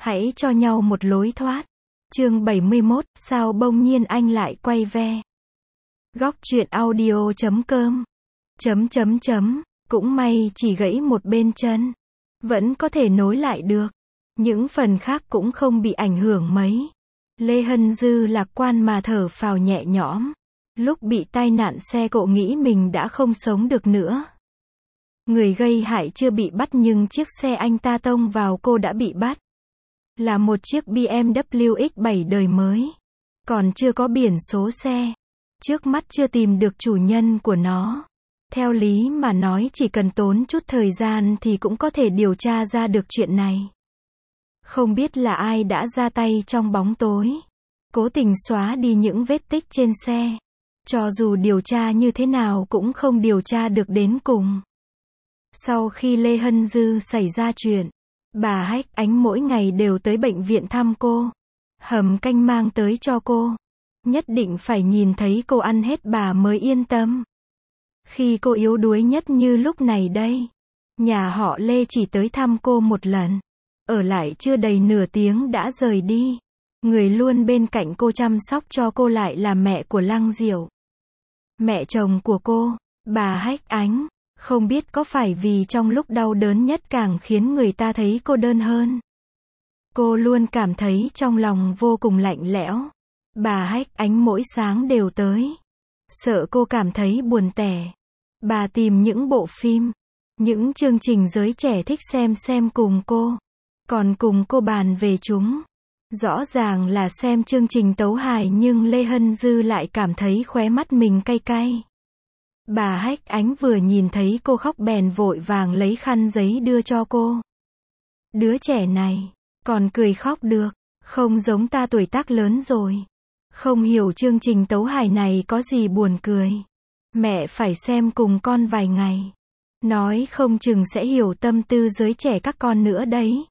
Hãy cho nhau một lối thoát. Chương 71, sao bỗng nhiên anh lại quay ve. Góc truyện audio.com. Cũng may chỉ gãy một bên chân. Vẫn có thể nối lại được. Những phần khác cũng không bị ảnh hưởng mấy. Lê Hân Dư lạc quan mà thở phào nhẹ nhõm. Lúc bị tai nạn xe cộ nghĩ mình đã không sống được nữa. Người gây hại chưa bị bắt nhưng chiếc xe anh ta tông vào cô đã bị bắt. Là một chiếc BMW X7 đời mới. Còn chưa có biển số xe. Trước mắt chưa tìm được chủ nhân của nó. Theo lý mà nói chỉ cần tốn chút thời gian thì cũng có thể điều tra ra được chuyện này. Không biết là ai đã ra tay trong bóng tối. Cố tình xóa đi những vết tích trên xe. Cho dù điều tra như thế nào cũng không điều tra được đến cùng. Sau khi Lê Hân Dư xảy ra chuyện, bà Hách Ánh mỗi ngày đều tới bệnh viện thăm cô. Hầm canh mang tới cho cô. Nhất định phải nhìn thấy cô ăn hết bà mới yên tâm. Khi cô yếu đuối nhất như lúc này đây, nhà họ Lê chỉ tới thăm cô một lần. Ở lại chưa đầy nửa tiếng đã rời đi. Người luôn bên cạnh cô chăm sóc cho cô lại là mẹ của Lăng Diệu. Mẹ chồng của cô, bà Hách Ánh. Không biết có phải vì trong lúc đau đớn nhất càng khiến người ta thấy cô đơn hơn. Cô luôn cảm thấy trong lòng vô cùng lạnh lẽo. Bà Hách Ánh mỗi sáng đều tới. Sợ cô cảm thấy buồn tẻ. Bà tìm những bộ phim, những chương trình giới trẻ thích xem cùng cô. Còn cùng cô bàn về chúng. Rõ ràng là xem chương trình tấu hài nhưng Lê Hân Dư lại cảm thấy khóe mắt mình cay cay. Bà Hách Ánh vừa nhìn thấy cô khóc bèn vội vàng lấy khăn giấy đưa cho cô. Đứa trẻ này, còn cười khóc được, không giống ta tuổi tác lớn rồi. Không hiểu chương trình tấu hài này có gì buồn cười. Mẹ phải xem cùng con vài ngày. Nói không chừng sẽ hiểu tâm tư giới trẻ các con nữa đấy.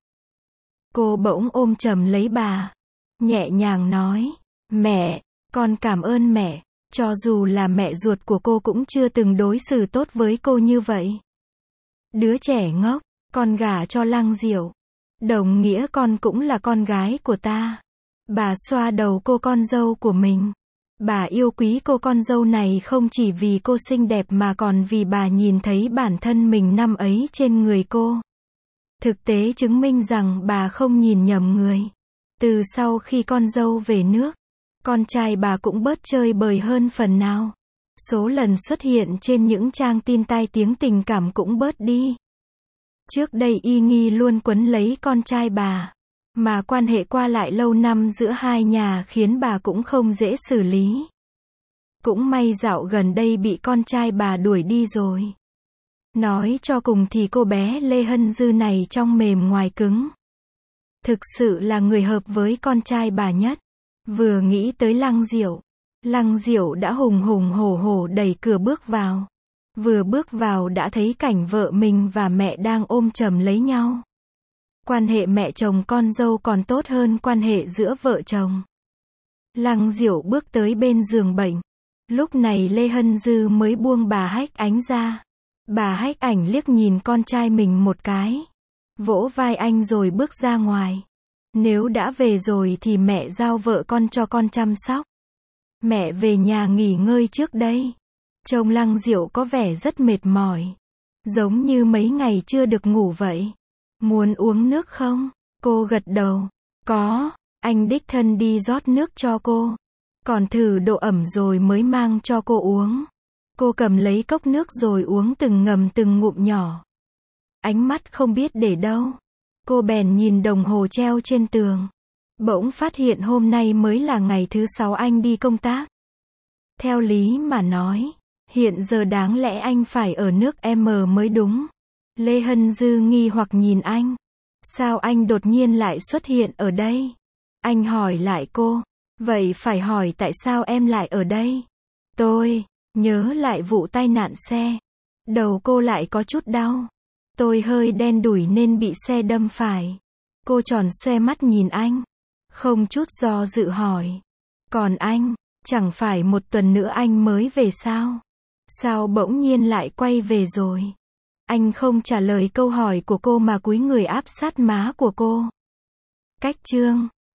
Cô bỗng ôm chầm lấy bà. Nhẹ nhàng nói, mẹ, con cảm ơn mẹ. Cho dù là mẹ ruột của cô cũng chưa từng đối xử tốt với cô như vậy. Đứa trẻ ngốc, con gả cho Lăng Diệu. Đồng nghĩa con cũng là con gái của ta. Bà xoa đầu cô con dâu của mình. Bà yêu quý cô con dâu này không chỉ vì cô xinh đẹp mà còn vì bà nhìn thấy bản thân mình năm ấy trên người cô. Thực tế chứng minh rằng bà không nhìn nhầm người. Từ sau khi con dâu về nước, con trai bà cũng bớt chơi bời hơn phần nào. Số lần xuất hiện trên những trang tin tai tiếng tình cảm cũng bớt đi. Trước đây y nghi luôn quấn lấy con trai bà. Mà quan hệ qua lại lâu năm giữa hai nhà khiến bà cũng không dễ xử lý. Cũng may dạo gần đây bị con trai bà đuổi đi rồi. Nói cho cùng thì cô bé Lê Hân Dư này trong mềm ngoài cứng. Thực sự là người hợp với con trai bà nhất. Vừa nghĩ tới Lăng Diệu đã hùng hùng hổ hổ đẩy cửa bước vào. Vừa bước vào đã thấy cảnh vợ mình và mẹ đang ôm chầm lấy nhau. Quan hệ mẹ chồng con dâu còn tốt hơn quan hệ giữa vợ chồng. Lăng Diệu bước tới bên giường bệnh. Lúc này Lê Hân Dư mới buông bà Hách Ánh ra. Bà Hách Ảnh liếc nhìn con trai mình một cái. Vỗ vai anh rồi bước ra ngoài. Nếu đã về rồi thì mẹ giao vợ con cho con chăm sóc. Mẹ về nhà nghỉ ngơi trước đây. Trông Lăng Diệu có vẻ rất mệt mỏi. Giống như mấy ngày chưa được ngủ vậy. Muốn uống nước không? Cô gật đầu. Có, anh đích thân đi rót nước cho cô. Còn thử độ ẩm rồi mới mang cho cô uống. Cô cầm lấy cốc nước rồi uống từng ngầm từng ngụm nhỏ. Ánh mắt không biết để đâu. Cô bèn nhìn đồng hồ treo trên tường. Bỗng phát hiện hôm nay mới là ngày thứ 6 anh đi công tác. Theo lý mà nói, hiện giờ đáng lẽ anh phải ở nước M mới đúng. Lê Hân Dư nghi hoặc nhìn anh. Sao anh đột nhiên lại xuất hiện ở đây? Anh hỏi lại cô. Vậy phải hỏi tại sao em lại ở đây? Tôi nhớ lại vụ tai nạn xe. Đầu cô lại có chút đau. Tôi hơi đen đủi nên bị xe đâm phải. Cô tròn xoe mắt nhìn anh. Không chút do dự hỏi. Còn anh, chẳng phải một tuần nữa anh mới về sao? Sao bỗng nhiên lại quay về rồi? Anh không trả lời câu hỏi của cô mà cúi người áp sát má của cô. Cách chương